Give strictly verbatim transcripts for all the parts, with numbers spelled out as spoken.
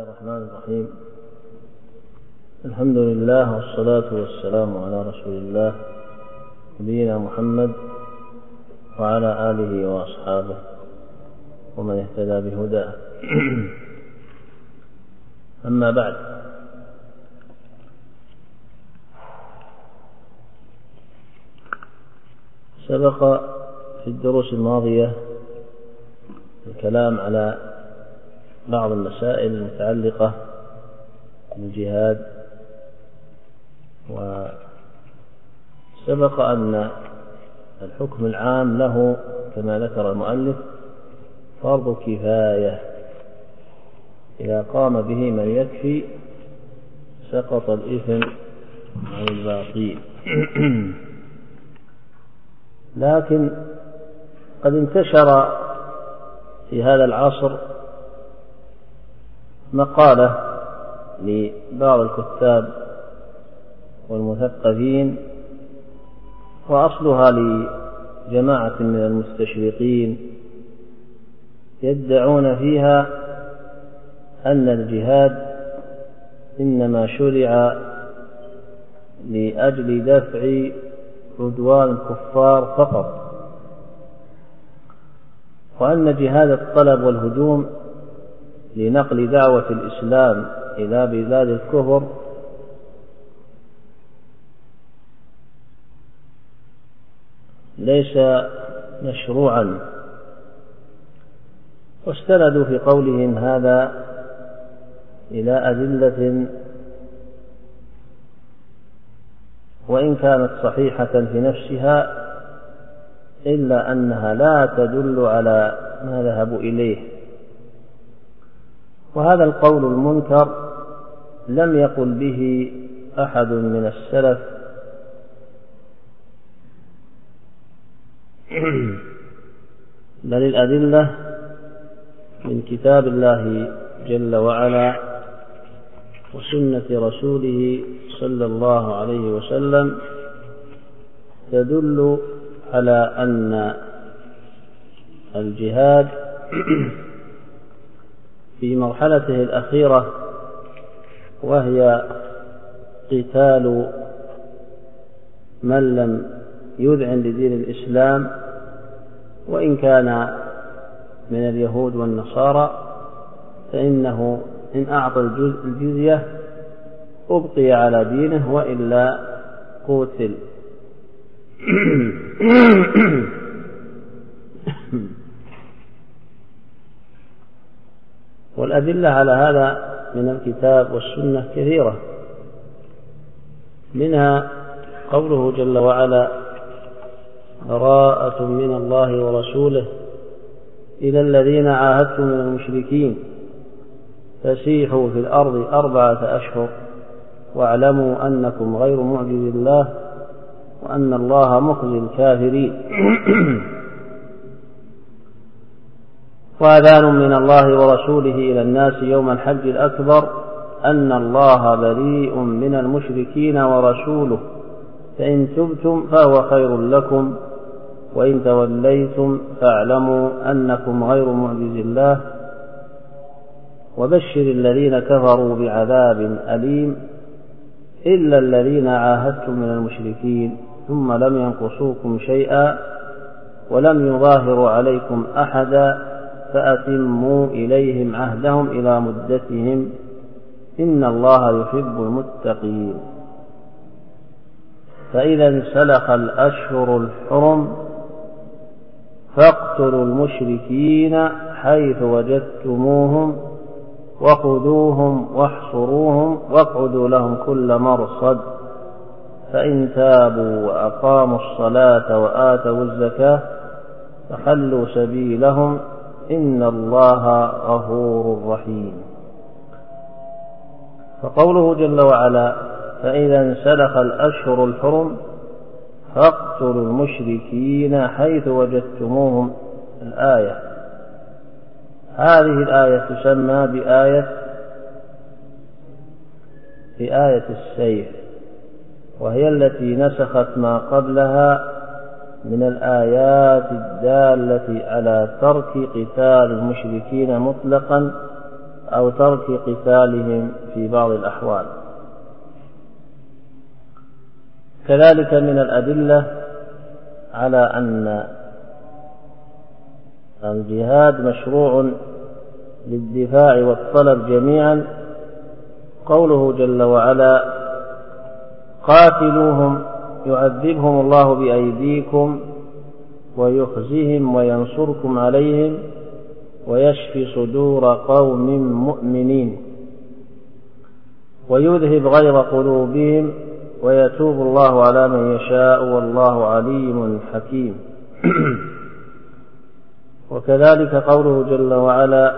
الله الرحمن الرحيم. الحمد لله والصلاة والسلام على رسول الله نبينا محمد وعلى آله وأصحابه ومن اهتدى بهداه. أما بعد، سبق في الدروس الماضية الكلام على بعض المسائل المتعلقة بالجهاد، وسبق أن الحكم العام له كما ذكر المؤلف فرض كفاية، إذا قام به من يكفي سقط الإثم عن الباقين. لكن قد انتشر في هذا العصر مقالة لبعض الكتاب والمثقفين، وأصلها لجماعة من المستشرقين يدعون فيها أن الجهاد إنما شرع لأجل دفع عدوان الكفار فقط، وأن جهاد الطلب والهجوم لنقل دعوة الإسلام إلى بلاد الكفر ليس مشروعا، واستندوا في قولهم هذا إلى أدلة وإن كانت صحيحة في نفسها إلا أنها لا تدل على ما ذهبوا إليه. وهذا القول المنكر لم يقل به أحد من السلف، بل الأدلة من كتاب الله جل وعلا وسنة رسوله صلى الله عليه وسلم تدل على أن الجهاد في مرحلته الأخيرة، وهي قتال من لم يذعن لدين الإسلام وإن كان من اليهود والنصارى، فإنه إن أعطى الجزية أبقي على دينه وإلا قتل. والأدلة على هذا من الكتاب والسنة كثيرة، منها قوله جل وعلا: براءة من الله ورسوله إلى الذين عاهدتم من المشركين فسيحوا في الأرض أربعة أشهر واعلموا أنكم غير معجز الله وأن الله مخزي الكافرين. وأذان من الله ورسوله إلى الناس يوم الحج الأكبر أن الله بريء من المشركين ورسوله فإن تبتم فهو خير لكم وإن توليتم فاعلموا أنكم غير معجز الله وبشر الذين كفروا بعذاب أليم إلا الذين عاهدتم من المشركين ثم لم ينقصوكم شيئا ولم يظاهروا عليكم أحدا فأتموا إليهم عهدهم إلى مدتهم إن الله يحب المتقين. فإذا انسلخ الأشهر الحرم فاقتلوا المشركين حيث وجدتموهم وخذوهم واحصروهم واقعدوا لهم كل مرصد فإن تابوا وأقاموا الصلاة وآتوا الزكاة فخلوا سبيلهم إن الله غفور رحيم. فقوله جل وعلا: فإذا انسلخ الأشهر الحرم فاقتلوا المشركين حيث وجدتموهم، الآية هذه الآية تسمى بآية بآية السيف، وهي التي نسخت ما قبلها من الآيات الدالة على ترك قتال المشركين مطلقا أو ترك قتالهم في بعض الأحوال. كذلك من الأدلة على أن الجهاد مشروع للدفاع والطلب جميعا قوله جل وعلا: قاتلوهم يعذبهم الله بأيديكم ويخزهم وينصركم عليهم ويشفي صدور قوم مؤمنين ويذهب غيظ قلوبهم ويتوب الله على من يشاء والله عليم حكيم. وكذلك قوله جل وعلا: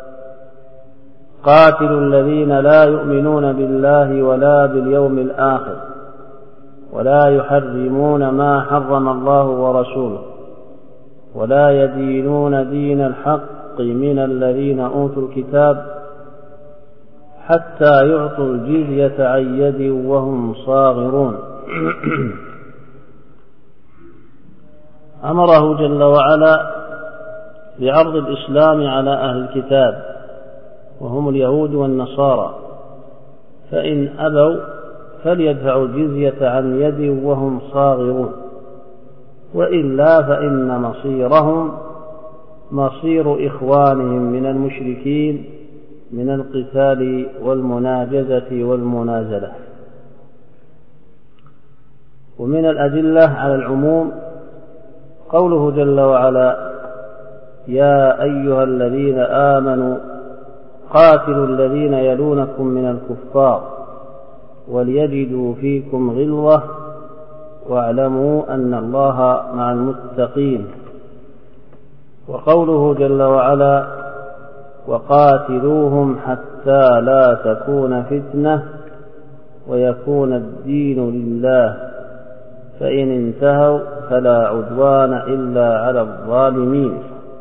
قاتلوا الذين لا يؤمنون بالله ولا باليوم الآخر ولا يحرمون ما حرم الله ورسوله ولا يدينون دين الحق من الذين أوتوا الكتاب حتى يعطوا الجزية عن يد وهم صاغرون. أمره جل وعلا بعرض الإسلام على أهل الكتاب وهم اليهود والنصارى، فإن أبوا فليدفعوا الجزية عن يد وهم صاغرون، وإلا فإن مصيرهم مصير إخوانهم من المشركين من القتال والمناجزة والمنازلة. ومن الأدلة على العموم قوله جل وعلا: يا أيها الذين آمنوا قاتلوا الذين يلونكم من الكفار وليجدوا فيكم غلظة واعلموا أن الله مع المتقين. وقوله جل وعلا: وقاتلوهم حتى لا تكون فتنة ويكون الدين لله فإن انتهوا فلا عدوان إلا على الظالمين.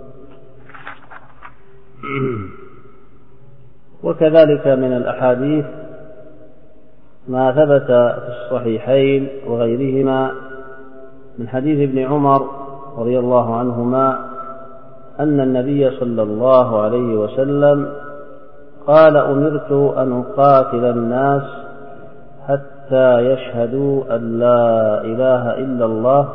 وكذلك من الأحاديث ما ثبت في الصحيحين وغيرهما من حديث ابن عمر رضي الله عنهما أن النبي صلى الله عليه وسلم قال: أمرت أن أقاتل الناس حتى يشهدوا أن لا إله إلا الله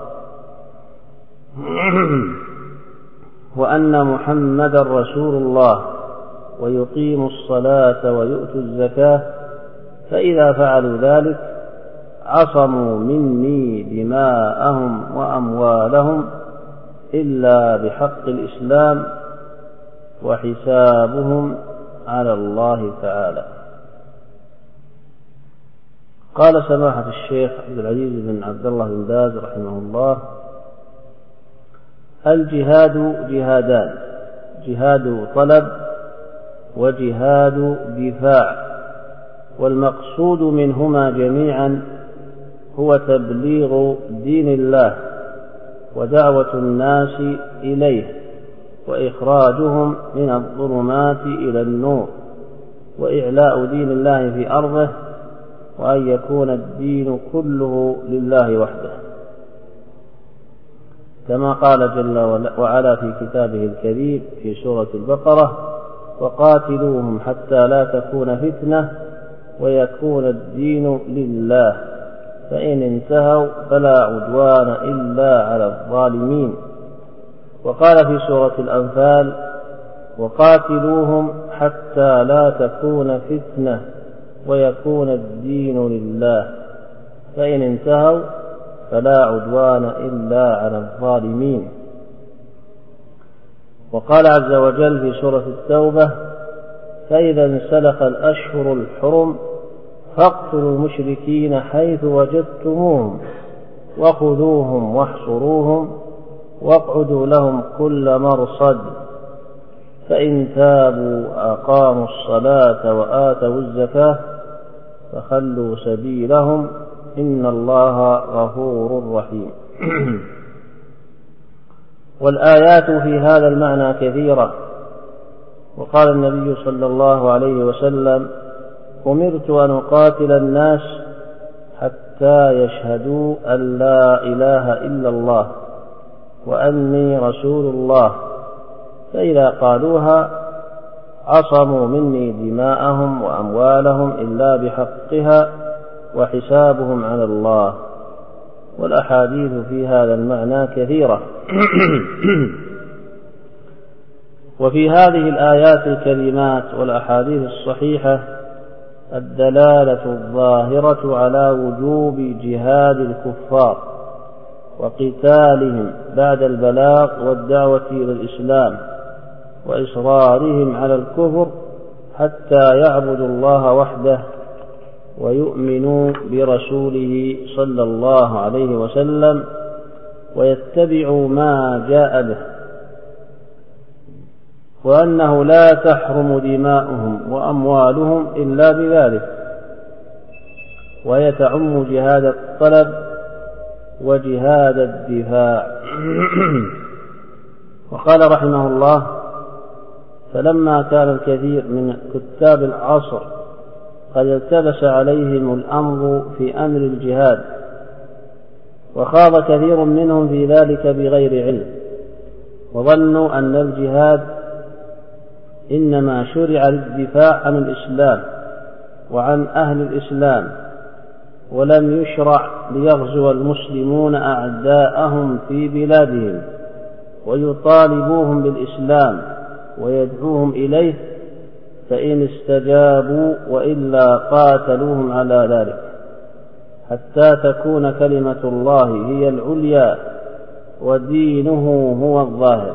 وأن محمدا رسول الله ويقيموا الصلاة ويؤتوا الزكاة، فإذا فعلوا ذلك عصموا مني دماءهم وأموالهم إلا بحق الإسلام وحسابهم على الله تعالى. قال سماحة الشيخ عبد العزيز بن عبد الله بن باز رحمه الله: الجهاد جهادان: جهاد طلب وجهاد دفاع، والمقصود منهما جميعا هو تبليغ دين الله ودعوة الناس إليه وإخراجهم من الظلمات إلى النور وإعلاء دين الله في أرضه، وأن يكون الدين كله لله وحده، كما قال جل وعلا في كتابه الكريم في سورة البقرة: وقاتلوهم حتى لا تكون فتنة ويكون الدين لله فإن انتهوا فلا عدوان إلا على الظالمين. وقال في سورة الأنفال: وقاتلوهم حتى لا تكون فتنة ويكون الدين لله فإن انتهوا فلا عدوان إلا على الظالمين. وقال عز وجل في سورة التوبة: فإذا انسلخ الأشهر الحرم فاقتلوا المشركين حيث وجدتموهم وخذوهم واحصروهم واقعدوا لهم كل مرصد فإن تابوا أقاموا الصلاة وآتوا الزكاة فخلوا سبيلهم إن الله غفور رحيم. والآيات في هذا المعنى كثيرة. وقال النبي صلى الله عليه وسلم: أمرت أن أقاتل الناس حتى يشهدوا أن لا إله إلا الله وأني رسول الله، فإذا قالوها عصموا مني دماءهم وأموالهم إلا بحقها وحسابهم على الله. والأحاديث في هذا المعنى كثيرة. وفي هذه الآيات الكريمات والأحاديث الصحيحة الدلالة الظاهرة على وجوب جهاد الكفار وقتالهم بعد البلاغ والدعوة إلى الإسلام وإصرارهم على الكفر حتى يعبدوا الله وحده ويؤمنوا برسوله صلى الله عليه وسلم ويتبعوا ما جاء به، وأنه لا تحرم دماؤهم وأموالهم إلا بذلك، وهي تعم جهاد الطلب وجهاد الدفاع. وقال رحمه الله: فلما كان الكثير من كتاب العصر قد التبس عليهم الأمر في أمر الجهاد، وخاض كثير منهم في ذلك بغير علم، وظنوا أن الجهاد إنما شرع للدفاع عن الإسلام وعن أهل الإسلام، ولم يشرع ليغزو المسلمون أعداءهم في بلادهم ويطالبوهم بالإسلام ويدعوهم إليه، فإن استجابوا وإلا قاتلوهم على ذلك حتى تكون كلمة الله هي العليا ودينه هو الظاهر.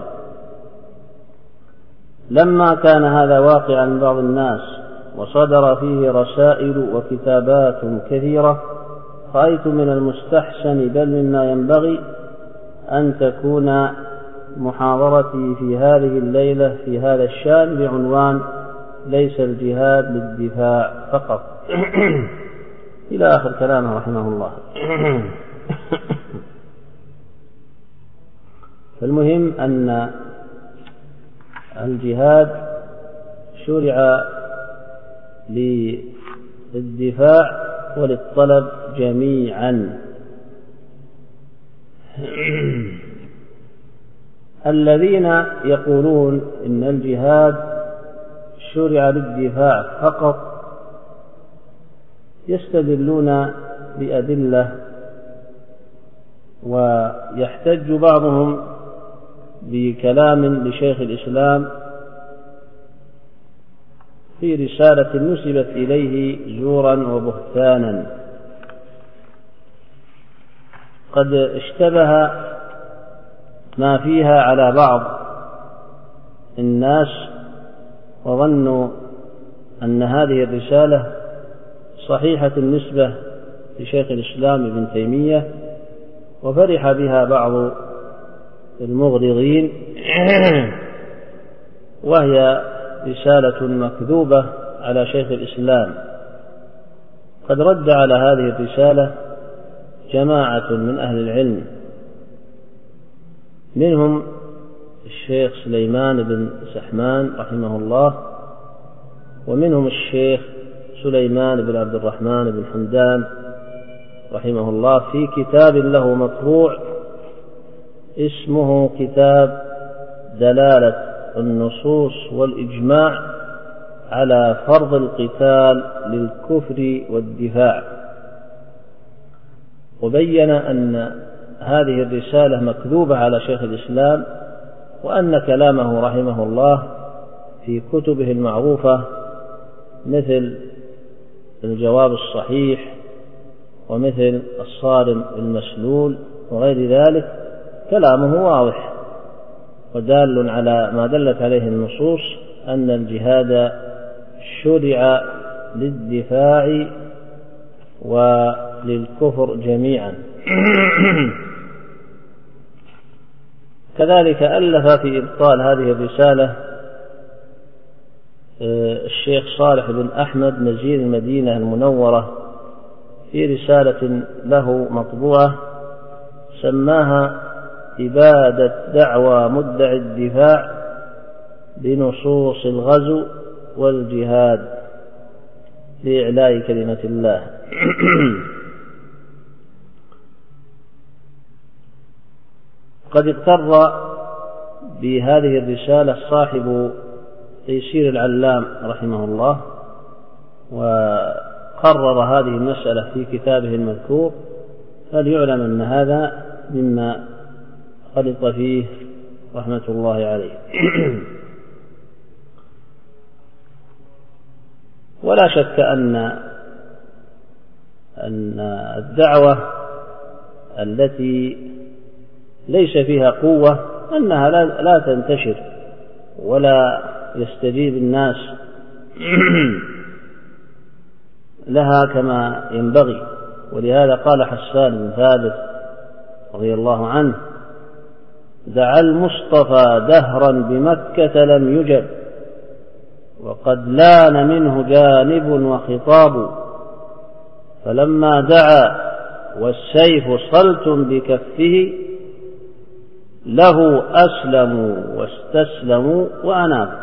لما كان هذا واقعا من بعض الناس وصدر فيه رسائل وكتابات كثيرة، رأيت من المستحسن بل مما ينبغي أن تكون محاضرتي في هذه الليلة في هذا الشأن بعنوان: ليس الجهاد للدفاع فقط. إلى آخر كلامه رحمه الله. فالمهم أن الجهاد شرع للدفاع وللطلب جميعا. الذين يقولون إن الجهاد شرع للدفاع فقط يستدلون بأدلة، ويحتج بعضهم بكلام لشيخ الإسلام في رسالة نسبت إليه زورا وبهتانا، قد اشتبه ما فيها على بعض الناس وظنوا أن هذه الرسالة صحيحة النسبة لشيخ الإسلام ابن تيمية، وفرح بها بعض المغرضين، وهي رسالة مكذوبة على شيخ الإسلام. قد رد على هذه الرسالة جماعة من أهل العلم، منهم الشيخ سليمان بن سحمان رحمه الله، ومنهم الشيخ سليمان بن عبد الرحمن بن حمدان رحمه الله في كتاب له مطبوع اسمه كتاب دلالة النصوص والإجماع على فرض القتال للكفر والدفاع، وبين أن هذه الرسالة مكذوبة على شيخ الإسلام، وأن كلامه رحمه الله في كتبه المعروفة مثل الجواب الصحيح ومثل الصارم المسلول وغير ذلك كلامه واضح ودال على ما دلت عليه النصوص أن الجهاد شرع للدفاع وللكفر جميعا. كذلك ألف في إبطال هذه الرسالة الشيخ صالح بن أحمد نزير المدينة المنورة في رسالة له مطبوعة سماها إبادة دعوى مدعي الدفاع بنصوص الغزو والجهاد لإعلاء كلمة الله. قد اغتر بهذه الرسالة صاحب تيسير العلام رحمه الله، وقرر هذه المسألة في كتابه المذكور، فليعلم أن هذا مما خلط فيه رحمة الله عليه. ولا شك أن أن الدعوة التي ليس فيها قوة أنها لا تنتشر ولا يستجيب الناس لها كما ينبغي. ولهذا قال حسان بن ثابت رضي الله عنه: دعا المصطفى دهرا بمكة لم يجب، وقد لان منه جانب وخطاب، فلما دعا والسيف صلت بكفه له أسلموا واستسلموا وأنابوا.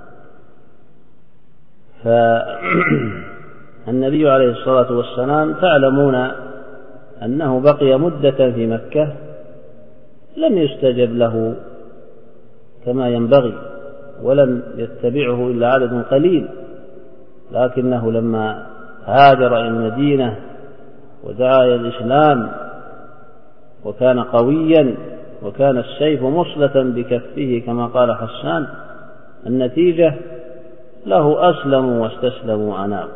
فالنبي عليه الصلاة والسلام تعلمون أنه بقي مدة في مكة لم يستجب له كما ينبغي، ولم يتبعه إلا عدد قليل، لكنه لما هاجر إلى المدينة ودعا إلى الإسلام وكان قويا وكان السيف مصلة بكفه كما قال حسان، النتيجة له أسلموا واستسلموا وأنابوا.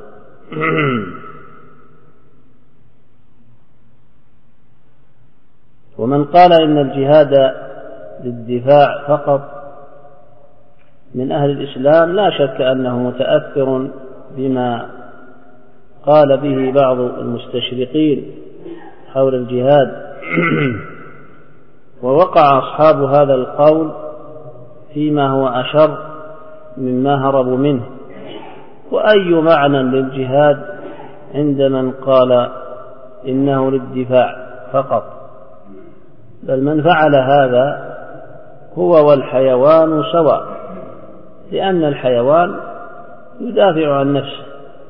ومن قال إن الجهاد للدفاع فقط من أهل الإسلام لا شك أنه متأثر بما قال به بعض المستشرقين حول الجهاد، ووقع أصحاب هذا القول فيما هو أشر مما هربوا منه. وأي معنى للجهاد عند من قال إنه للدفاع فقط؟ بل من فعل هذا هو والحيوان سواء، لأن الحيوان يدافع عن نفسه.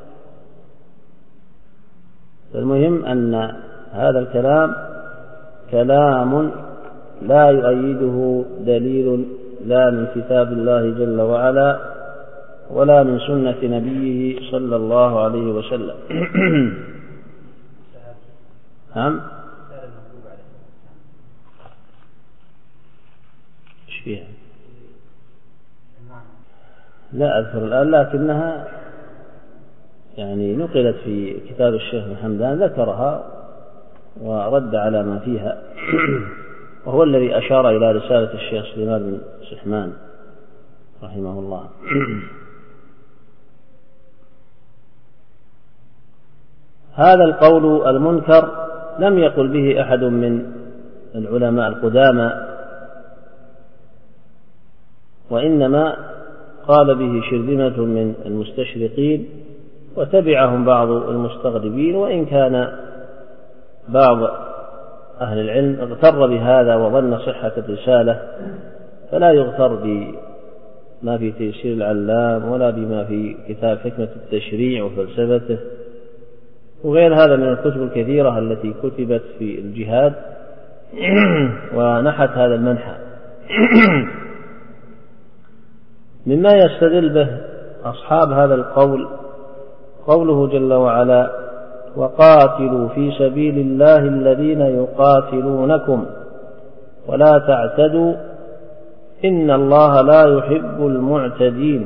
فالمهم أن هذا الكلام كلام لا يؤيده دليل لا من كتاب الله جل وعلا ولا من سنة نبيه صلى الله عليه وسلم. نعم. ايش فيها؟ لا أذكر الآن، لكنها يعني نقلت في كتاب الشيخ محمدان، ذكرها ورد على ما فيها، وهو الذي أشار إلى رسالة الشيخ سليمان بن سحمان رحمه الله. هذا القول المنكر لم يقل به أحد من العلماء القدامى، وإنما قال به شرذمة من المستشرقين وتبعهم بعض المستغربين، وإن كان بعض أهل العلم اغتر بهذا وظن صحة الرسالة، فلا يغتر بما في تيسير العلام ولا بما في كتاب حكمة التشريع وفلسفته وغير هذا من الكتب الكثيرة التي كتبت في الجهاد ونحت هذا المنحى. مما يستدل به أصحاب هذا القول قوله جل وعلا: وقاتلوا في سبيل الله الذين يقاتلونكم ولا تعتدوا إن الله لا يحب المعتدين.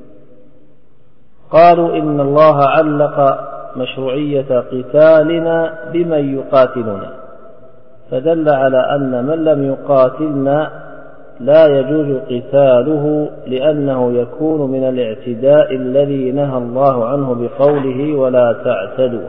قالوا إن الله علق مشروعية قتالنا بمن يقاتلنا، فدل على أن من لم يقاتلنا لا يجوز قتاله، لأنه يكون من الاعتداء الذي نهى الله عنه بقوله ولا تعتدوا.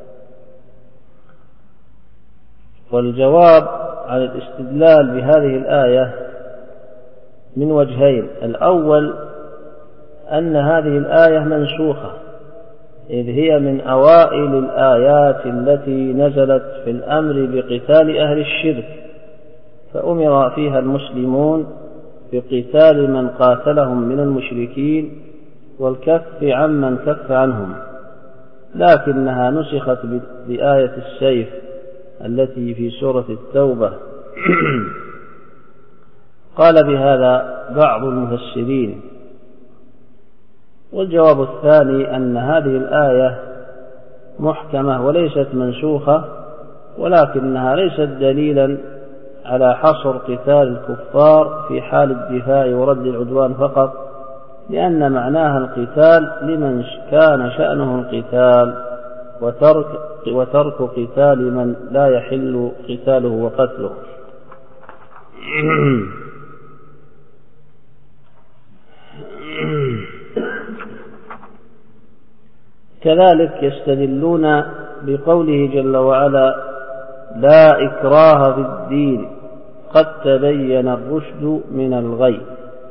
والجواب عن الاستدلال بهذه الآية من وجهين: الأول أن هذه الآية منسوخة، إذ هي من أوائل الآيات التي نزلت في الأمر بقتال أهل الشرك، فأمر فيها المسلمون بقتال من قاتلهم من المشركين والكف عمن كف عنهم، لكنها نسخت بآية السيف التي في سورة التوبة. قال بهذا بعض المفسرين والجواب الثاني أن هذه الآية محكمة وليست منسوخة، ولكنها ليست دليلا على حصر قتال الكفار في حال الدفاع ورد العدوان فقط، لأن معناها القتال لمن كان شأنه القتال وترك, وترك قتال من لا يحل قتاله وقتله. كذلك يستدلون بقوله جل وعلا: لا إكراه في الدين قد تبين الرشد من الغي.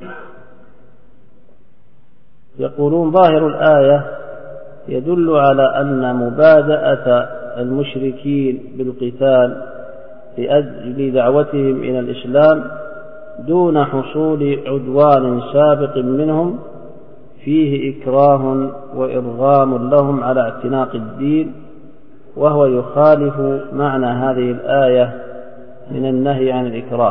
يقولون ظاهر الآية يدل على أن مبادئة المشركين بالقتال لأجل دعوتهم إلى الإسلام دون حصول عدوان سابق منهم فيه إكراه وإرغام لهم على اعتناق الدين، وهو يخالف معنى هذه الآية من النهي عن الإكراه.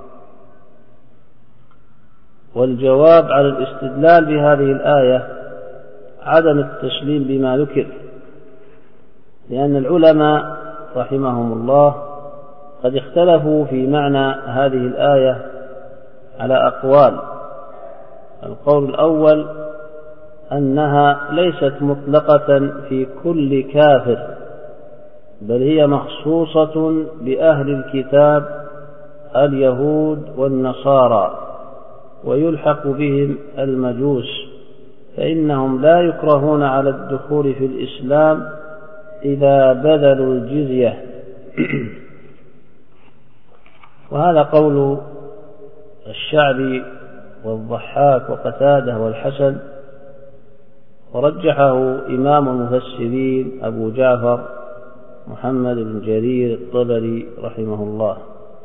والجواب على الاستدلال بهذه الآية عدم التسليم بما ذكر، لأن العلماء رحمهم الله قد اختلفوا في معنى هذه الآية على أقوال. القول الأول أنها ليست مطلقة في كل كافر، بل هي مخصوصة بأهل الكتاب اليهود والنصارى، ويلحق بهم المجوس، فإنهم لا يكرهون على الدخول في الإسلام إذا بذلوا الجزية. وهذا قول الشعبي والضحاك وقتاده والحسن، ورجحه إمام المفسرين أبو جعفر محمد بن جرير الطبري رحمه الله.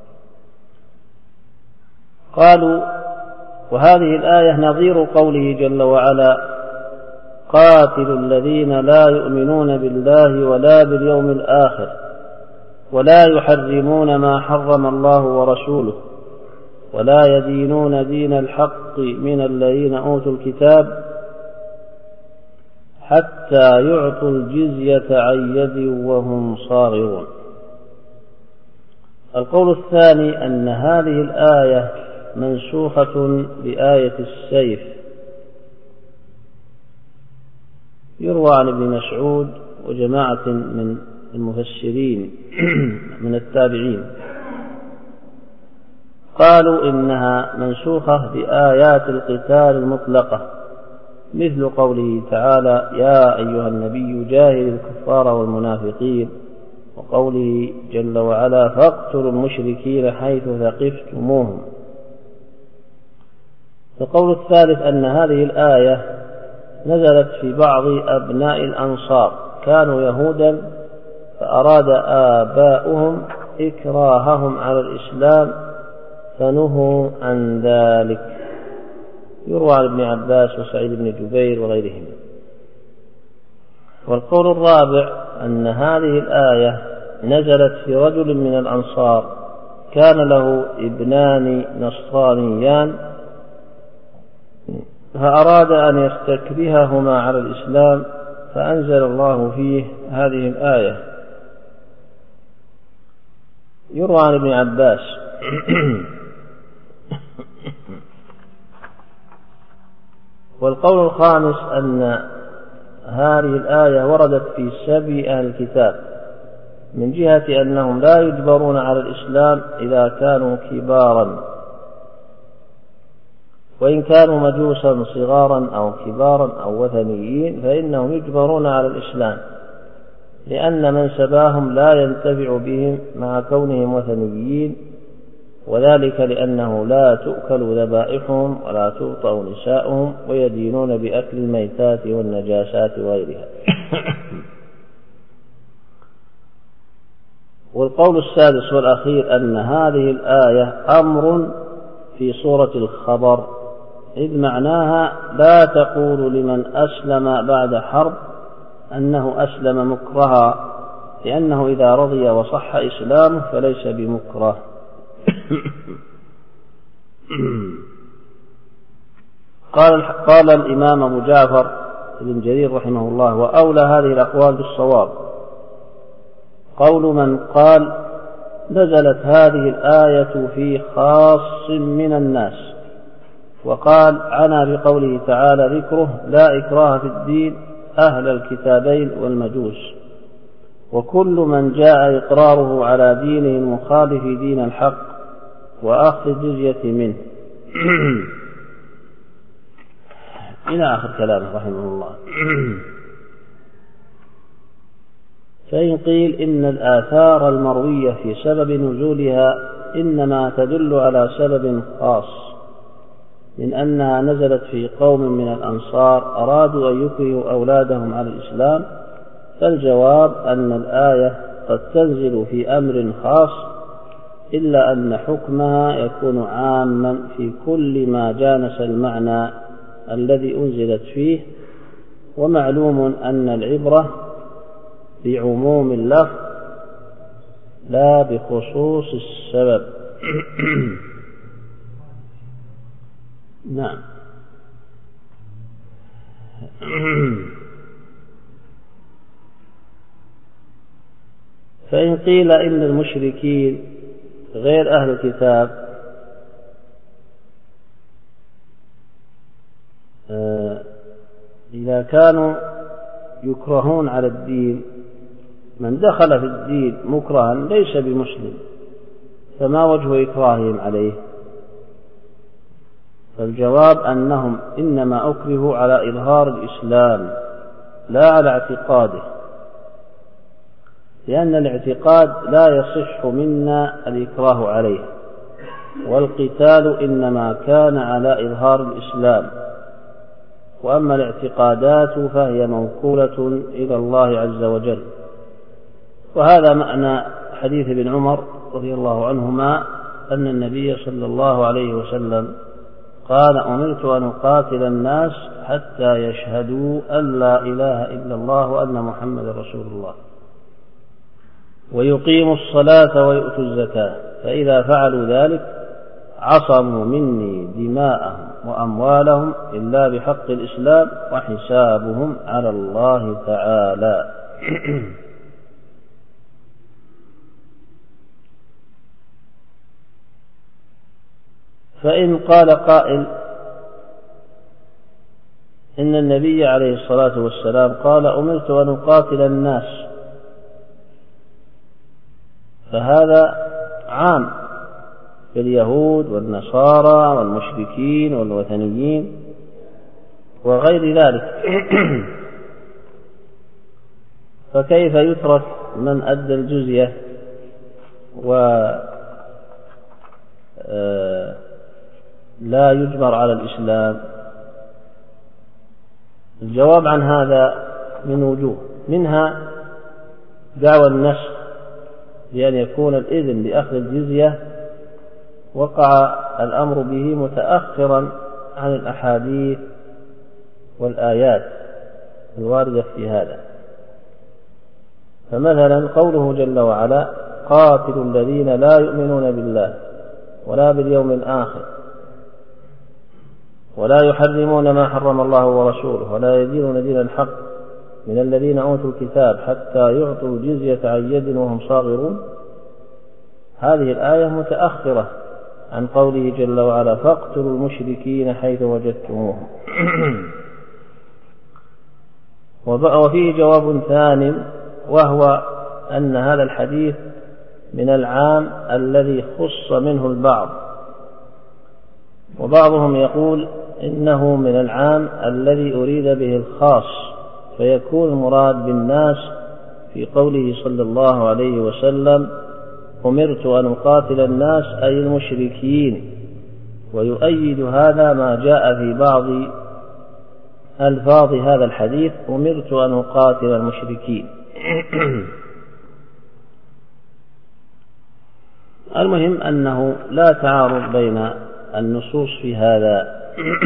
قالوا: وهذه الآية نظير قوله جل وعلا: قاتلوا الذين لا يؤمنون بالله ولا باليوم الآخر ولا يحرمون ما حرم الله ورسوله ولا يدينون دين الحق من الذين أوتوا الكتاب حتى يعطوا الجزية عن يد وهم صاغرون. القول الثاني أن هذه الآية منسوخة بآية السيف. يروى عن ابن مسعود وجماعة من المفسرين من التابعين قالوا إنها منسوخة بآيات القتال المطلقة، مثل قوله تعالى: يا أيها النبي جاهد الكفار والمنافقين، وقوله جل وعلا: فاقتلوا المشركين حيث ثقفتموهم. القول الثالث أن هذه الآية نزلت في بعض أبناء الأنصار كانوا يهودا، فأراد آباؤهم إكراههم على الإسلام فنهوا عن ذلك. يروى عن ابن عباس وسعيد بن جبير وغيرهم. والقول الرابع أن هذه الآية نزلت في رجل من الأنصار كان له ابنان نصرانيان، فأراد أن يستكرههما على الإسلام فأنزل الله فيه هذه الآية. يروى عن ابن عباس والقول الخامس أن هذه الآية وردت في سبي أهل الكتاب، من جهة أنهم لا يجبرون على الإسلام إذا كانوا كبارا، وإن كانوا مجوسا صغارا أو كبارا أو وثنيين فإنهم يجبرون على الإسلام، لأن من سباهم لا ينتفع بهم مع كونهم وثنيين، وذلك لأنه لا تؤكل ذبائحهم ولا تؤطأ نساؤهم، ويدينون بأكل الميتات والنجاسات وغيرها. والقول السادس والأخير أن هذه الآية أمر في صورة الخبر، إذ معناها: لا تقول لمن أسلم بعد حرب أنه أسلم مكرها، لأنه إذا رضي وصح إسلامه فليس بمكره. قال, قال الإمام أبو جعفر ابن جرير رحمه الله: وأولى هذه الأقوال بالصواب قول من قال: نزلت هذه الآية في خاص من الناس، وقال عنا بقوله تعالى ذكره: لا إكراه في الدين أهل الكتابين والمجوس، وكل من جاء إقراره على دينه المخالف دين الحق وأخذ الجزية منه. إلى آخر كلامه رحمه الله. فإن قيل إن الآثار المروية في سبب نزولها إنما تدل على سبب خاص، من أنها نزلت في قوم من الأنصار أرادوا أن يكرهوا أولادهم على الإسلام، فالجواب أن الآية قد تنزل في أمر خاص، إلا أن حكمها يكون عاما في كل ما جانس المعنى الذي أنزلت فيه، ومعلوم أن العبرة بعموم اللفظ لا بخصوص السبب. نعم. فإن قيل إن المشركين غير أهل الكتاب إذا كانوا يكرهون على الدين، من دخل في الدين مكرها ليس بمسلم، فما وجه إكراههم عليه؟ فالجواب أنهم إنما أكرهوا على إظهار الإسلام لا على اعتقاده، لأن الاعتقاد لا يصح منا الإكراه عليه، والقتال إنما كان على إظهار الإسلام، وأما الاعتقادات فهي موكولة إلى الله عز وجل. وهذا معنى حديث ابن عمر رضي الله عنهما أن النبي صلى الله عليه وسلم قال: أمرت أن أقاتل الناس حتى يشهدوا أن لا إله إلا الله وأن محمد رسول الله ويقيموا الصلاة ويؤتوا الزكاة، فإذا فعلوا ذلك عصموا مني دماءهم وأموالهم إلا بحق الإسلام وحسابهم على الله تعالى. فإن قال قائل إن النبي عليه الصلاة والسلام قال: أمرت أن أقاتل الناس، فهذا عام في اليهود والنصارى والمشركين والوثنيين وغير ذلك، فكيف يترك من أدى الجزية ولا يجبر على الإسلام؟ الجواب عن هذا من وجوه، منها دعوى النسخ بأن يكون الإذن بأخذ الجزية وقع الأمر به متأخرا عن الأحاديث والآيات الواردة في هذا. فمثلا قوله جل وعلا: قاتلوا الذين لا يؤمنون بالله ولا باليوم الآخر ولا يحرمون ما حرم الله ورسوله ولا يدينون دين الحق من الذين أوتوا الكتاب حتى يعطوا الجزية عن يد وهم صاغرون. هذه الآية متأخرة عن قوله جل وعلا: فاقتلوا المشركين حيث وجدتموهم. وفيه جواب ثاني، وهو أن هذا الحديث من العام الذي خص منه البعض، وبعضهم يقول إنه من العام الذي أريد به الخاص، فيكون المراد بالناس في قوله صلى الله عليه وسلم: أمرت أن أقاتل الناس أي المشركين. ويؤيد هذا ما جاء في بعض ألفاظ هذا الحديث: أمرت أن أقاتل المشركين. المهم أنه لا تعارض بين النصوص في هذا.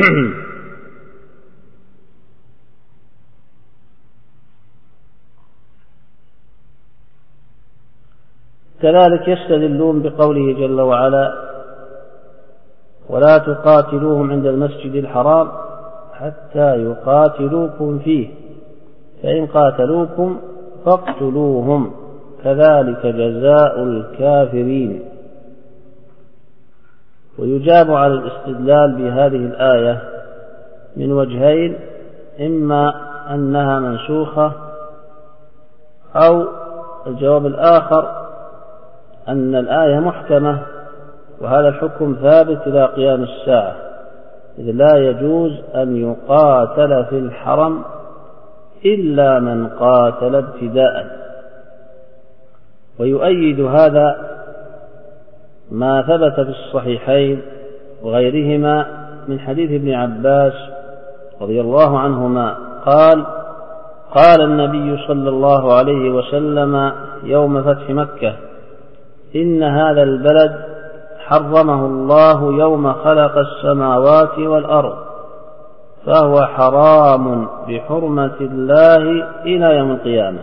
كذلك يستدلون بقوله جل وعلا: ولا تقاتلوهم عند المسجد الحرام حتى يقاتلوكم فيه، فإن قاتلوكم فاقتلوهم، كذلك جزاء الكافرين. ويجاب على الاستدلال بهذه الآية من وجهين: إما أنها منسوخة، أو الجواب الآخر أن الآية محكمة، وهذا الحكم ثابت إلى قيام الساعة، إذ لا يجوز أن يقاتل في الحرم إلا من قاتل ابتداء. ويؤيد هذا ما ثبت في الصحيحين وغيرهما من حديث ابن عباس رضي الله عنهما قال: قال النبي صلى الله عليه وسلم يوم فتح مكة: إن هذا البلد حرمه الله يوم خلق السماوات والأرض، فهو حرام بحرمة الله إلى يوم القيامة،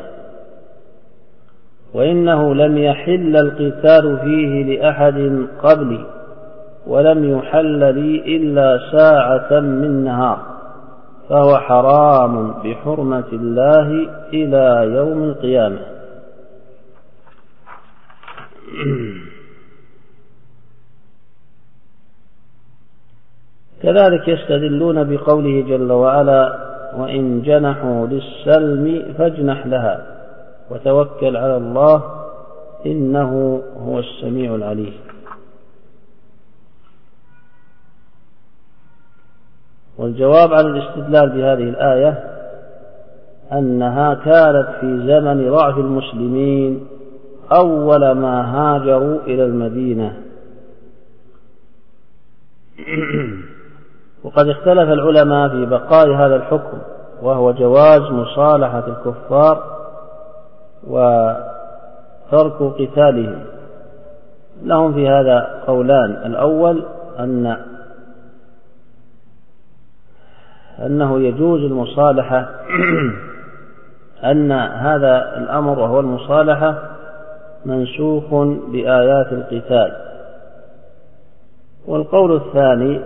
وإنه لم يحل القتال فيه لأحد قبلي، ولم يحل لي إلا ساعة من نهار، فهو حرام بحرمة الله إلى يوم القيامة. كذلك يستدلون بقوله جل وعلا: وإن جنحوا للسلم فاجنح لها وتوكل على الله إنه هو السميع العليم. والجواب على الاستدلال بهذه الآية أنها كانت في زمن ضعف المسلمين أول ما هاجروا إلى المدينة. وقد اختلف العلماء في بقاء هذا الحكم، وهو جواز مصالحة الكفار وترك قتالهم. لهم في هذا قولان: الأول أن أنه يجوز المصالحة، أن هذا الأمر وهو المصالحة منسوخ بآيات القتال. والقول الثاني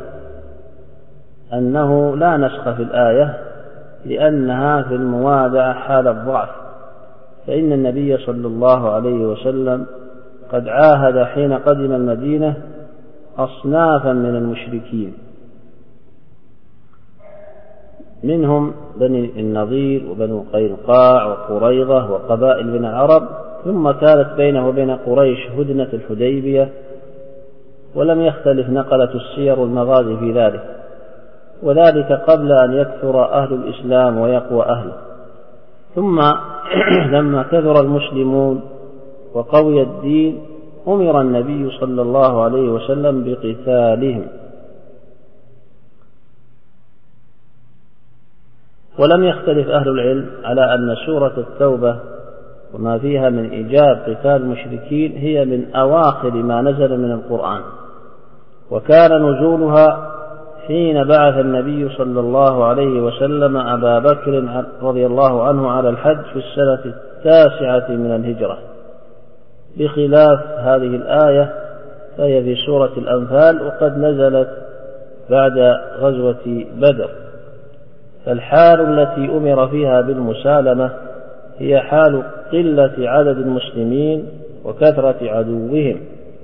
أنه لا نسخ في الآية، لأنها في الموادعة حال الضعف، فإن النبي صلى الله عليه وسلم قد عاهد حين قدم المدينة أصنافا من المشركين، منهم بني النضير وبنو قينقاع وقريظة وقبائل من العرب، ثم كانت بينه وبين قريش هدنة الحديبية، ولم يختلف نقلة السير والمغازي في ذلك، وذلك قبل أن يكثر أهل الإسلام ويقوى أهله. ثم لما كثر المسلمون وقوي الدين أمر النبي صلى الله عليه وسلم بقتالهم. ولم يختلف أهل العلم على أن سورة التوبة وما فيها من إيجاب قتال المشركين هي من أواخر ما نزل من القرآن، وكان نزولها حين بعث النبي صلى الله عليه وسلم أبا بكر رضي الله عنه على الحج في السنة التاسعة من الهجرة، بخلاف هذه الآية فهي في سورة الأنفال وقد نزلت بعد غزوة بدر. فالحال التي أمر فيها بالمسالمة هي حال قلة عدد المسلمين وكثرة عدوهم،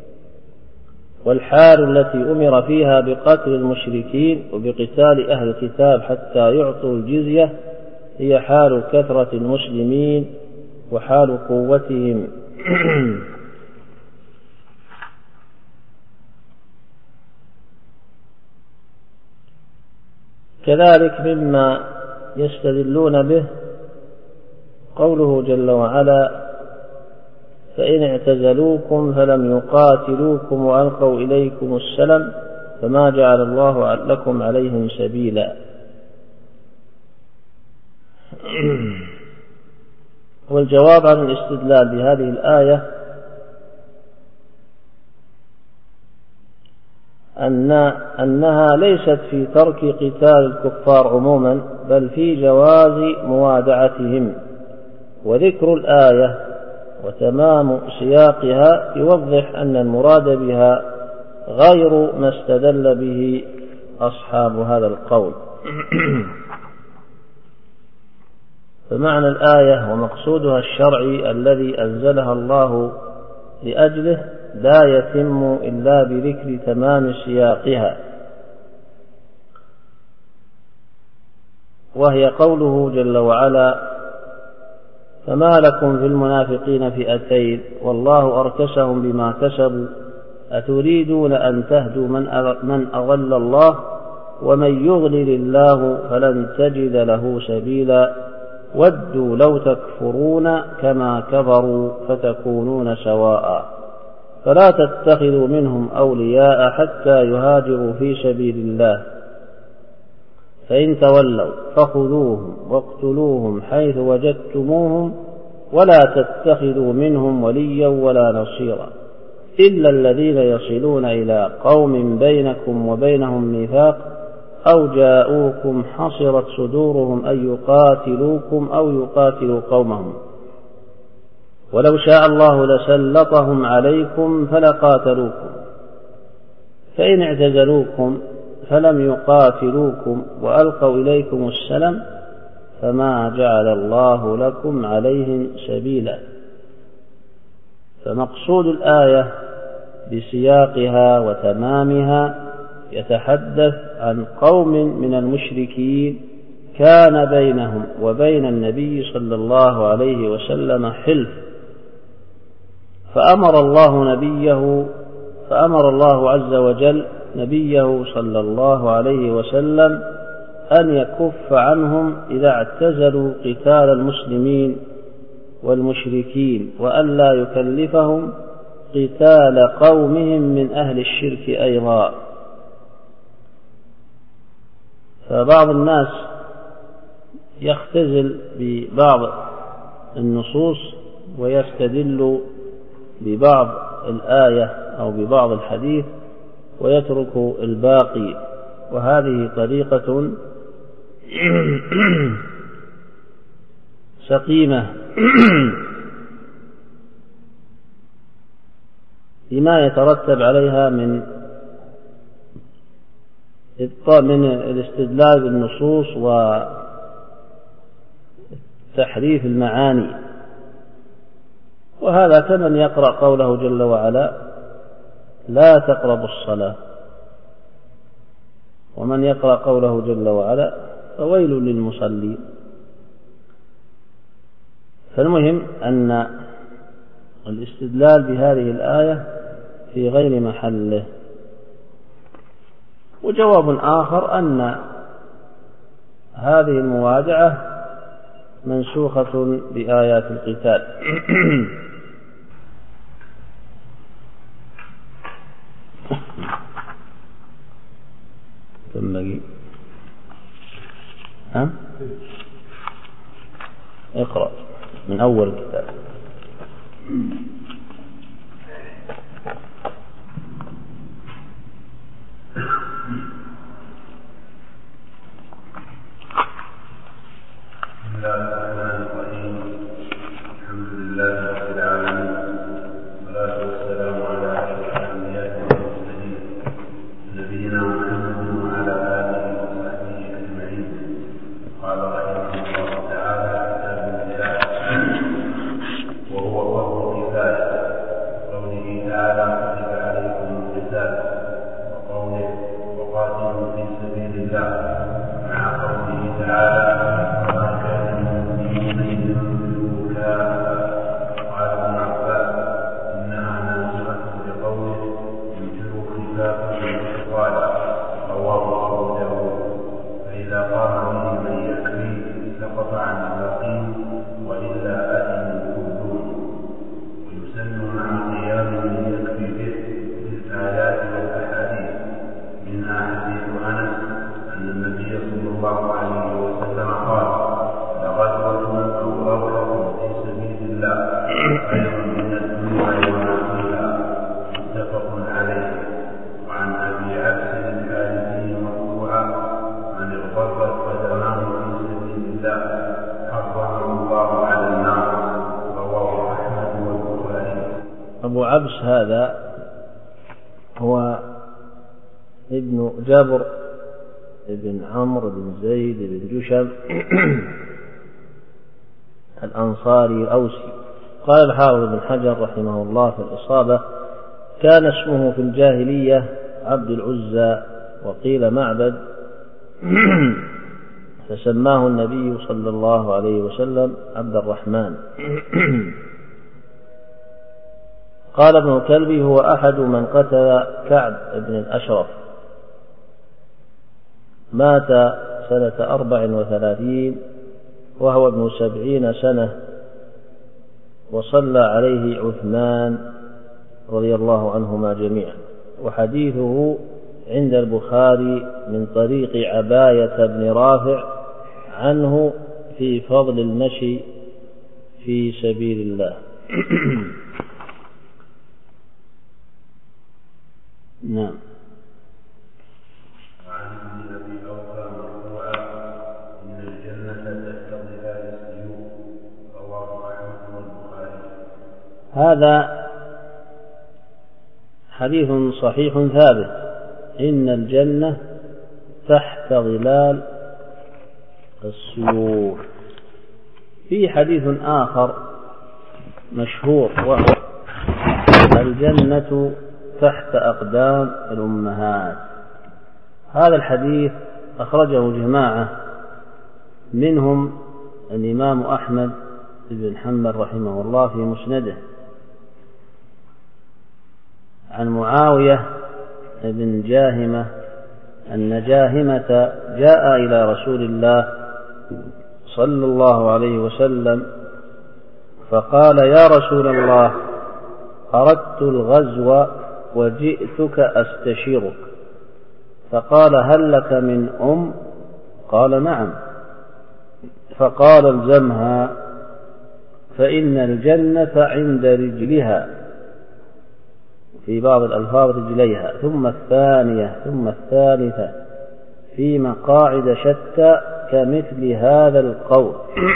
والحال التي أمر فيها بقتل المشركين وبقتال أهل الكتاب حتى يعطوا الجزية هي حال كثرة المسلمين وحال قوتهم. كذلك مما يستدلون به قوله جل وعلا: فإن اعتزلوكم فلم يقاتلوكم وألقوا إليكم السلم فما جعل الله لكم عليهم سبيلا. والجواب عن الاستدلال بهذه الآية أن أنها ليست في ترك قتال الكفار عموما، بل في جواز موادعتهم. وذكر الآية وتمام سياقها يوضح أن المراد بها غير ما استدل به أصحاب هذا القول. فمعنى الآية ومقصودها الشرعي الذي أنزلها الله لأجله لا يتم إلا بذكر تمام سياقها، وهي قوله جل وعلا: فما لكم في المنافقين فئتين والله أركسهم بما كسبوا أتريدون أن تهدوا من أضل الله ومن يضلل الله فلن تجد له سبيلا ودوا لو تكفرون كما كفروا فتكونون سواء فلا تتخذوا منهم أولياء حتى يهاجروا في سبيل الله فإن تولوا فخذوهم واقتلوهم حيث وجدتموهم ولا تتخذوا منهم وليا ولا نصيرا إلا الذين يصلون إلى قوم بينكم وبينهم ميثاق أو جاءوكم حصرت صدورهم أن يقاتلوكم أو يقاتلوا قومهم ولو شاء الله لسلطهم عليكم فلقاتلوكم فإن اعتزلوكم فلم يقاتلوكم وألقوا إليكم السلم فما جعل الله لكم عليهم سبيلا. فمقصود الآية بسياقها وتمامها يتحدث عن قوم من المشركين كان بينهم وبين النبي صلى الله عليه وسلم حلف، فأمر الله نبيه فأمر الله عز وجل نبيه صلى الله عليه وسلم أن يكف عنهم إذا اعتزلوا قتال المسلمين والمشركين وأن لا يكلفهم قتال قومهم من أهل الشرك أيضا. فبعض الناس يختزل ببعض النصوص ويستدل ببعض الآية أو ببعض الحديث ويترك الباقي، وهذه طريقة سقيمة لما يترتب عليها من من الاستدلال بالنصوص وتحريف المعاني. وهذا كمن يقرأ قوله جل وعلا: لا تقربوا الصلاة، ومن يقرأ قوله جل وعلا: فويل للمصلين. فالمهم أن الاستدلال بهذه الآية في غير محله. وجواب آخر أن هذه الموادعة منسوخة بآيات القتال. كم بقي؟ ها؟ اقرأ من أول الكتاب. أبو عبس هذا هو ابن جابر بن عمرو بن زيد بن جشم الأنصاري الأوسي. قال الحافظ بن حجر رحمه الله في الإصابة: كان اسمه في الجاهلية عبد العزى، وقيل معبد، فسماه النبي صلى الله عليه وسلم عبد الرحمن. قال ابن كلبي: هو أحد من قتل كعب بن الأشرف، مات سنة أربع وثلاثين وهو ابن سبعين سنة، وصلى عليه عثمان رضي الله عنهما جميعا. وحديثه عند البخاري من طريق عباية بن رافع عنه في فضل المشي في سبيل الله. نعم. هذا حديث صحيح ثابت: إن الجنة تحت ظلال السيوف. في حديث آخر مشهور وهو: الجنة تحت أقدام الأمهات. هذا الحديث أخرجه جماعة، منهم الإمام أحمد بن حنبل رحمه الله في مسنده عن معاوية بن جاهمة أن جاهمة جاء إلى رسول الله صلى الله عليه وسلم فقال: يا رسول الله، أردت الغزو وجئتك أستشيرك. فقال: هل لك من أم؟ قال: نعم. فقال: الزمها، فإن الجنة عند رجلها، في بعض الألفاظ رجليها، ثم الثانية، ثم الثالثة، في مقاعد شتى كمثل هذا القول.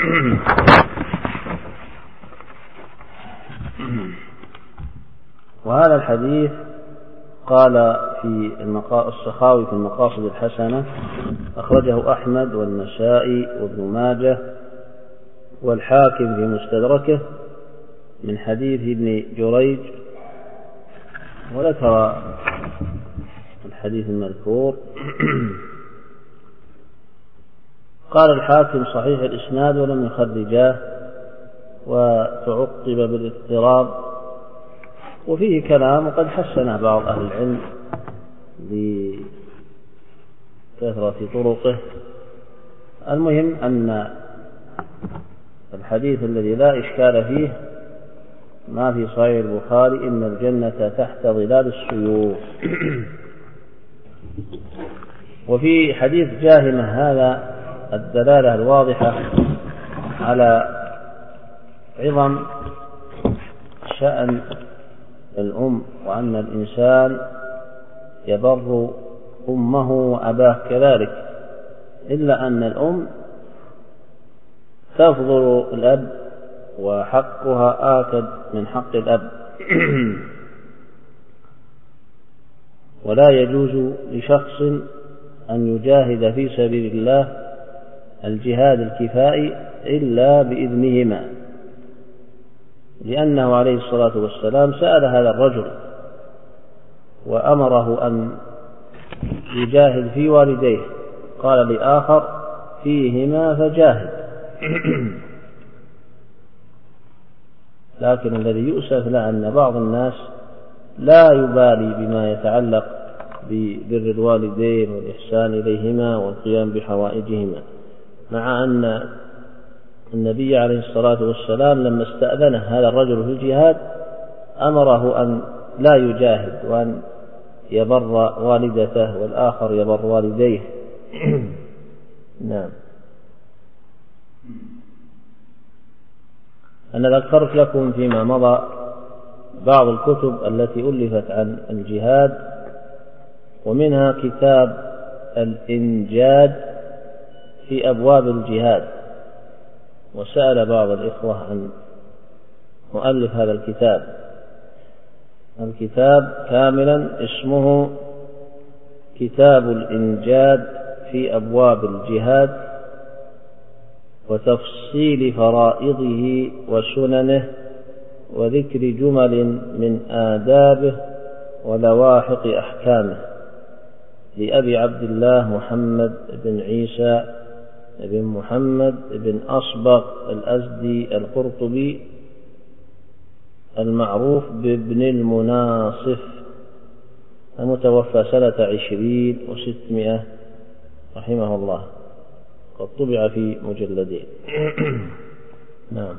وهذا الحديث قال في السخاوي في المقاصد الحسنة: أخرجه أحمد والنسائي وابن ماجه والحاكم في مستدركه من حديث ابن جريج، وذكر الحديث المذكور. قال الحاكم: صحيح الإسناد ولم يخرجاه، وتعقب بالاضطراب، وفيه كلام وقد حسنه بعض أهل العلم لكثرة طرقه. المهم أن الحديث الذي لا إشكال فيه ما في صحيح البخاري: إن الجنة تحت ظلال السيوف. وفي حديث جاهمة هذا الدلالة الواضحة على عظم شأن الأم، وأن الإنسان يبر أمه وأباه كذلك، إلا أن الأم تفضل الأب وحقها آكد من حق الأب. ولا يجوز لشخص أن يجاهد في سبيل الله الجهاد الكفائي إلا بإذنهما، لأنه عليه الصلاة والسلام سأل هذا الرجل وأمره أن يجاهد في والديه، قال لآخر: فيهما فجاهد. لكن الذي يؤسف له أن بعض الناس لا يبالي بما يتعلق ببر الوالدين والإحسان إليهما والقيام بحوائجهما، مع أن النبي عليه الصلاة والسلام لما استأذنه هذا الرجل في الجهاد أمره أن لا يجاهد، وأن يبر والدته والآخر يبر والديه. نعم. أنا ذكرت لكم فيما مضى بعض الكتب التي ألفت عن الجهاد، ومنها كتاب الإنجاد في أبواب الجهاد، وسأل بعض الإخوة عن مؤلف هذا الكتاب. الكتاب كاملا اسمه كتاب الإنجاد في أبواب الجهاد وتفصيل فرائضه وسننه وذكر جمل من آدابه ولواحق أحكامه، لأبي عبد الله محمد بن عيسى بن محمد بن أصبغ الأزدي القرطبي المعروف بابن المناصف، المتوفى سنة عشرين وستمائة رحمه الله، قد طبع في مجلدين. نعم.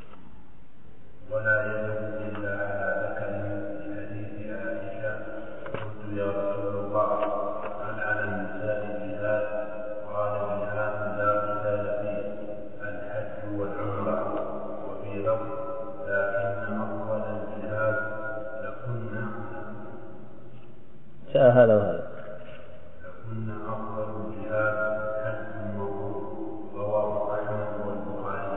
ولا يجب إلا على ذكر حديث عائشة قلت يا رسول الله هل على النساء جهاد؟ قال جهاد لا قتال فيه الحج والعمرة. وفي لفظ لكن أفضل الجهاد لكن هذا وهذا لكن أفضل الجهاد حج مبرور. رواه أحمد والبخاري.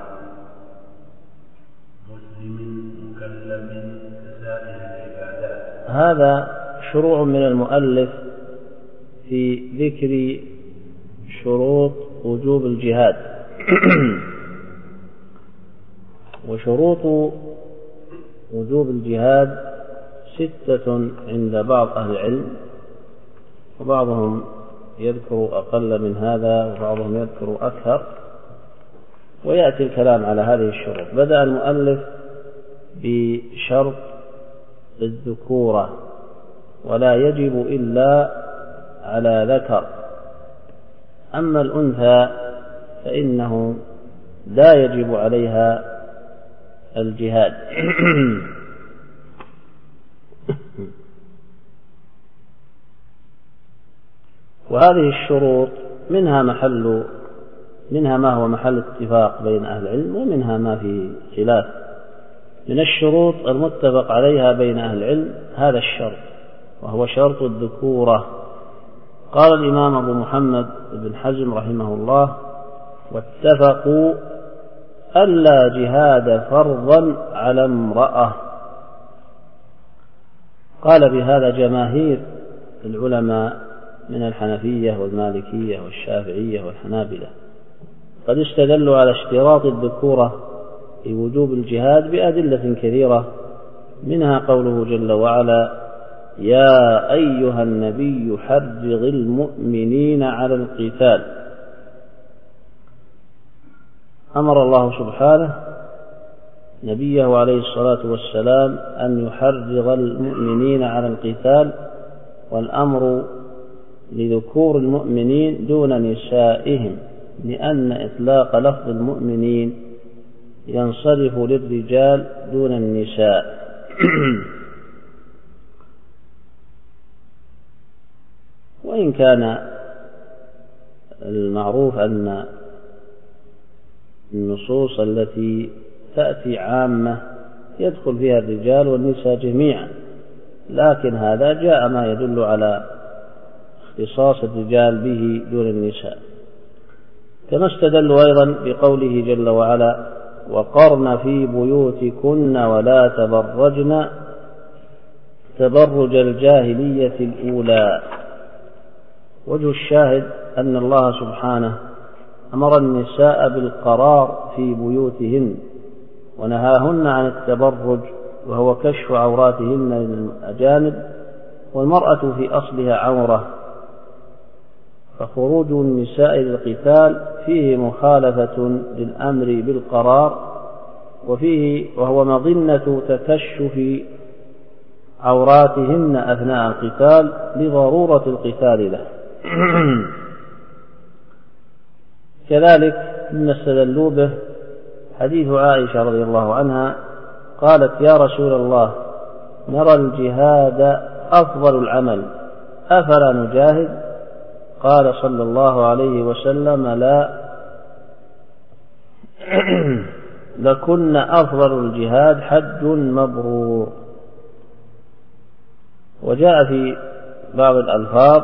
مسلم مكلف كسائر العبادات. هذا شروع من المؤلف في ذكر شروط وجوب الجهاد. وشروط وجوب الجهاد ستة عند بعض أهل العلم، وبعضهم يذكر أقل من هذا وبعضهم يذكر أكثر، ويأتي الكلام على هذه الشروط. بدأ المؤلف بشرط الذكورة، ولا يجب إلا على ذكر، أما الأنثى فإنه لا يجب عليها الجهاد. وهذه الشروط منها محل منها ما هو محل اتفاق بين أهل العلم، ومنها ما في خلاف. من الشروط المتفق عليها بين أهل العلم هذا الشرط، وهو شرط الذكورة. قال الإمام أبو محمد بن حزم رحمه الله: واتفقوا ألا جهاد فرضا على امرأة. قال بهذا جماهير العلماء من الحنفية والمالكية والشافعية والحنابلة، قد استدلوا على اشتراط الذكورة في وجوب الجهاد بأدلة كثيرة، منها قوله جل وعلا: يا أيها النبي حرض المؤمنين على القتال. أمر الله سبحانه نبيه عليه الصلاة والسلام أن يحرض المؤمنين على القتال، والأمر لذكور المؤمنين دون نسائهم، لأن إطلاق لفظ المؤمنين ينصرف للرجال دون النساء. وإن كان المعروف أن النصوص التي تأتي عامة يدخل فيها الرجال والنساء جميعا، لكن هذا جاء ما يدل على اختصاص الرجال به دون النساء، كما استدلوا أيضا بقوله جل وعلا: وقرن في بيوتكن ولا تبرجن تبرج الجاهلية الأولى. وجه الشاهد أن الله سبحانه أمر النساء بالقرار في بيوتهن، ونهاهن عن التبرج، وهو كشف عوراتهن للأجانب، والمرأة في أصلها عورة، فخروج النساء للقتال فيه مخالفة للأمر بالقرار، وفيه وهو مظنة تكشف عوراتهن أثناء القتال لضرورة القتال له. كذلك مما استدلوا به حديث عائشة رضي الله عنها قالت: يا رسول الله نرى الجهاد أفضل العمل، أفلا نجاهد؟ قال صلى الله عليه وسلم: لا، لكن أفضل الجهاد حج مبرور. وجاء في بعض الألفاظ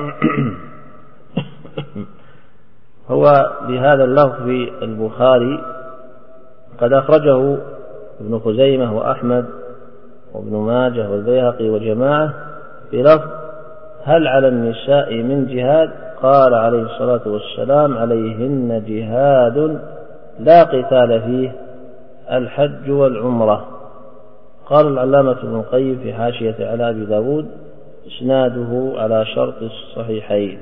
هو بهذا اللفظ في البخاري، قد أخرجه ابن خزيمة وأحمد وابن ماجه والبيهقي وجماعة بلفظ: هل على النساء من جهاد؟ قال عليه الصلاة والسلام عليهن جهاد لا قتال فيه الحج والعمرة. قال العلامة ابن القيم في حاشية على أبي داود إسناده على شرط الصحيحين.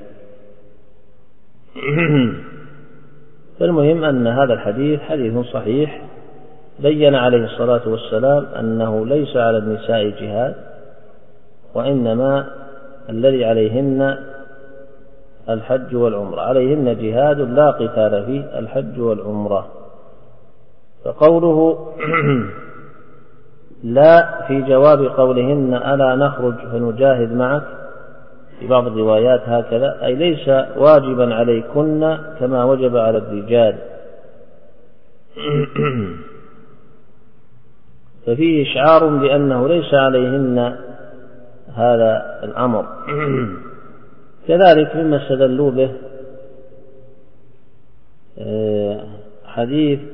فالمهم أن هذا الحديث حديث صحيح بين عليه الصلاة والسلام أنه ليس على النساء جهاد، وإنما الذي عليهن الحج والعمرة، عليهن جهاد لا قتال فيه الحج والعمرة. فقوله لا في جواب قولهن ألا نخرج فنجاهد معك في بعض الروايات هكذا، أي ليس واجبا عليكن كما وجب على الرجال. ففيه إشعار بأنه ليس عليهن هذا الأمر. كذلك مما استدلوا به حديث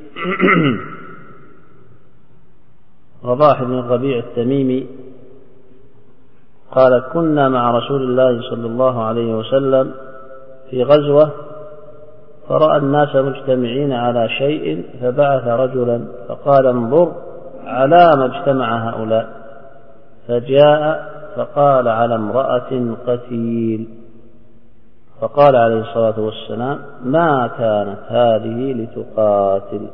رباح بن الربيع التميمي قال كنا مع رسول الله صلى الله عليه وسلم في غزوة فرأى الناس مجتمعين على شيء فبعث رجلا فقال انظر على ما اجتمع هؤلاء، فجاء فقال على امرأة قتيل، فقال عليه الصلاة والسلام ما كانت هذه لتقاتل.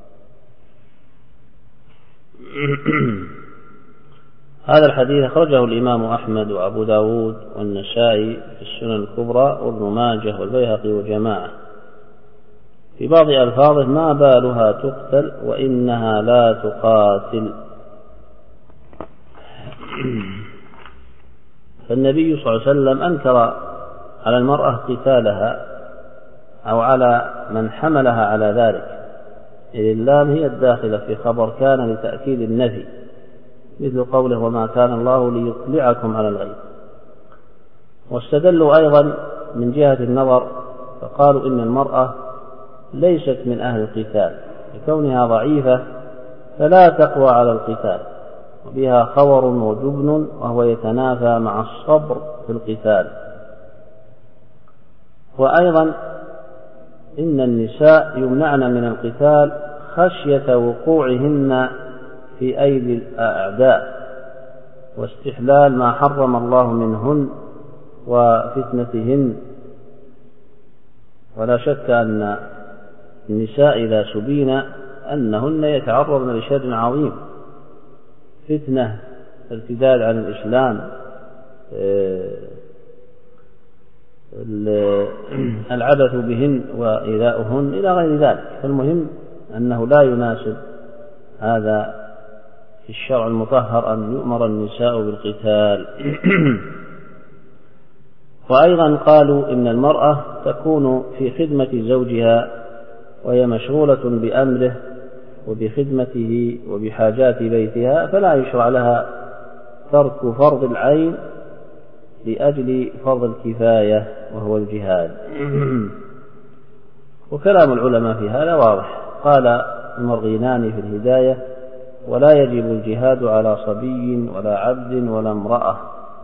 هذا الحديث أخرجه الإمام أحمد وأبو داود والنسائي في السنن الكبرى وابن ماجه والبيهقي وجماعة، في بعض ألفاظه ما بالها تقتل وإنها لا تقاتل. فالنبي صلى الله عليه وسلم أنكر على المرأة قتالها أو على من حملها على ذلك، إذ اللام هي الداخلة في خبر كان لتأكيد النفي، مثل قوله وما كان الله ليطلعكم على الغيب. واستدلوا أيضا من جهة النظر فقالوا إن المرأة ليست من أهل القتال لكونها ضعيفة فلا تقوى على القتال، وبها خور وجبن وهو يتنافى مع الصبر في القتال. وأيضا إن النساء يمنعن من القتال خشية وقوعهن في أيدي الأعداء واستحلال ما حرم الله منهن وفتنتهن. ولا شك أن النساء إذا سبين أنهن يتعرضن لشر عظيم، فتنة، ارتداد عن الإسلام، العبث بهن وإيذاؤهن إلى غير ذلك. فالمهم أنه لا يناسب هذا في الشرع المطهر أن يؤمر النساء بالقتال. وأيضا قالوا إن المرأة تكون في خدمة زوجها وهي مشغولة بأمره وبخدمته وبحاجات بيتها، فلا يشرع لها ترك فرض العين لأجل فرض الكفاية وهو الجهاد. وكلام العلماء في هذا واضح. قال المرغيناني في الهداية ولا يجب الجهاد على صبي ولا عبد ولا امرأة.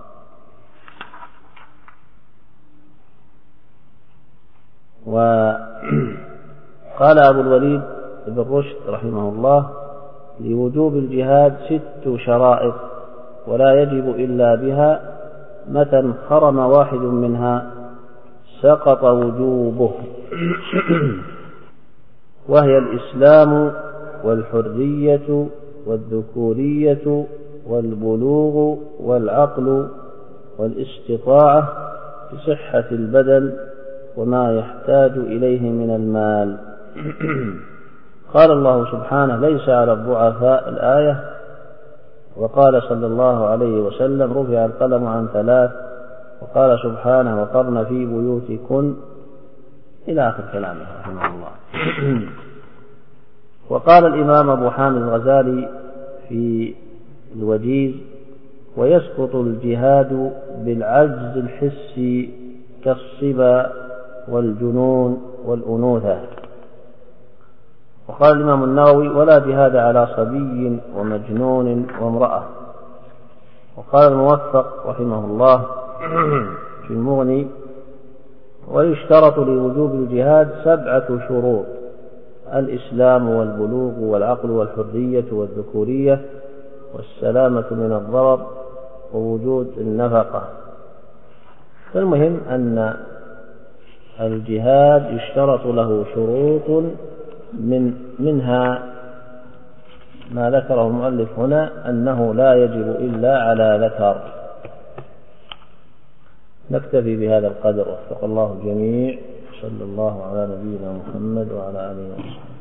وقال أبو الوليد بن رشد رحمه الله لوجوب الجهاد ست شرائط ولا يجب إلا بها، متى انخرم واحد منها سقط وجوبه، وهي الإسلام والحرية والذكورية والبلوغ والعقل والاستطاعة بصحة البدن وما يحتاج إليه من المال. قال الله سبحانه ليس على الضعفاء الآية، وقال صلى الله عليه وسلم رفع القلم عن ثلاث، وقال سبحانه وقرن في بيوتكن إلى آخر كلامه رحمه الله. وقال الإمام أبو حامد الغزالي في الوجيز ويسقط الجهاد بالعجز الحسي كالصبا والجنون والأنوثة. وقال الإمام النووي ولا جهاد على صبي ومجنون وامرأة. وقال الموفق رحمه الله في المغني ويشترط لوجوب الجهاد سبعة شروط: الإسلام والبلوغ والعقل والحرية والذكورية والسلامة من الضرر ووجود النفقة. فالمهم أن الجهاد يشترط له شروط، من منها ما ذكره المؤلف هنا أنه لا يجب إلا على ذكر. نكتفي بهذا القدر، وفق الله الجميع. صلى الله على نبينا محمد وعلى آله وصحبه.